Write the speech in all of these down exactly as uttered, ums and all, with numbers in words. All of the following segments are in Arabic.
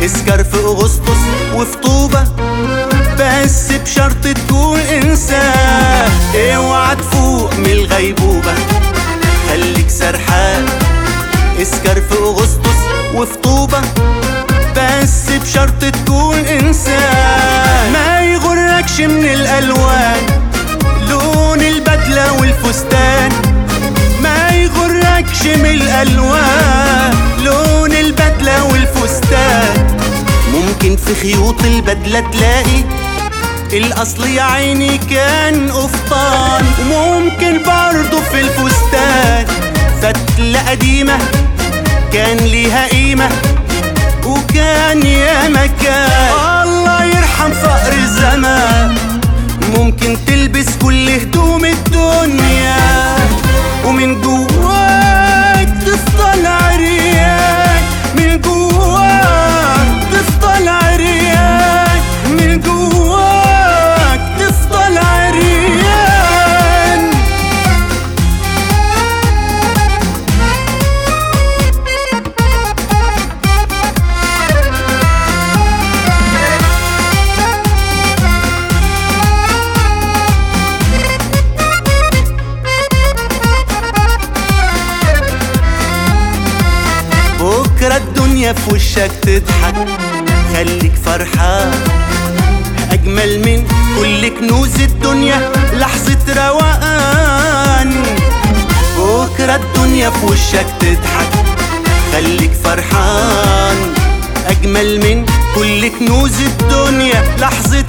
اسكر في اغسطس وفي طوبة، بس بشرط تكون انسان. اوعى تفوق من الغيبوبة، خليك سرحان. اسكر في اغسطس وفي طوبة، بس بشرط تكون انسان. ما يغركش من الالوان، لون البدلة والفستان. ما يغركش من الالوان، لون البدلة والفستان. ممكن في خيوط البدلة تلاقي الاصل يا عيني كان قفطان، وممكن برضو في الفستان فتلة قديمة كان ليها قيمة وكان يا مكان. الله يرحم فقر الزمان، ممكن تلبس كل هدوم الدنيا ومن جواك تفضل عريان. من جواك تفضل عريان، من جواك تفضل عريان. بكرة الدنيا في وشك تضحك، خليك فرحان. أجمل من كل كنوز الدنيا لحظة روقان. بكرة الدنيا في وشك تضحك، خليك فرحان. أجمل من كل كنوز الدنيا لحظة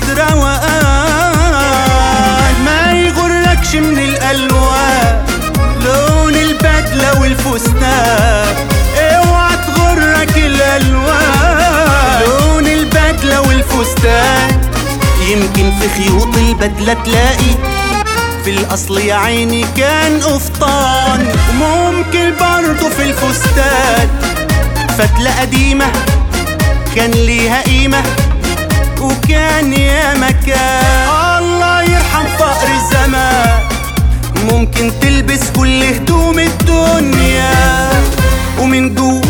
روقان. ما يغركش من الألوان، لون البدلة والفستان. اوعى تغرك الالوان، لون البدلة والفستان. يمكن في خيوط البدلة تلاقي في الاصل يا عيني كان قفطان، وممكن برضو في الفستان فتلة قديمة كان ليها قيمة وكان يا مكان. الله يرحم فقر الزمان، ممكن تلبس كل هدوم الدنيا ومن جوا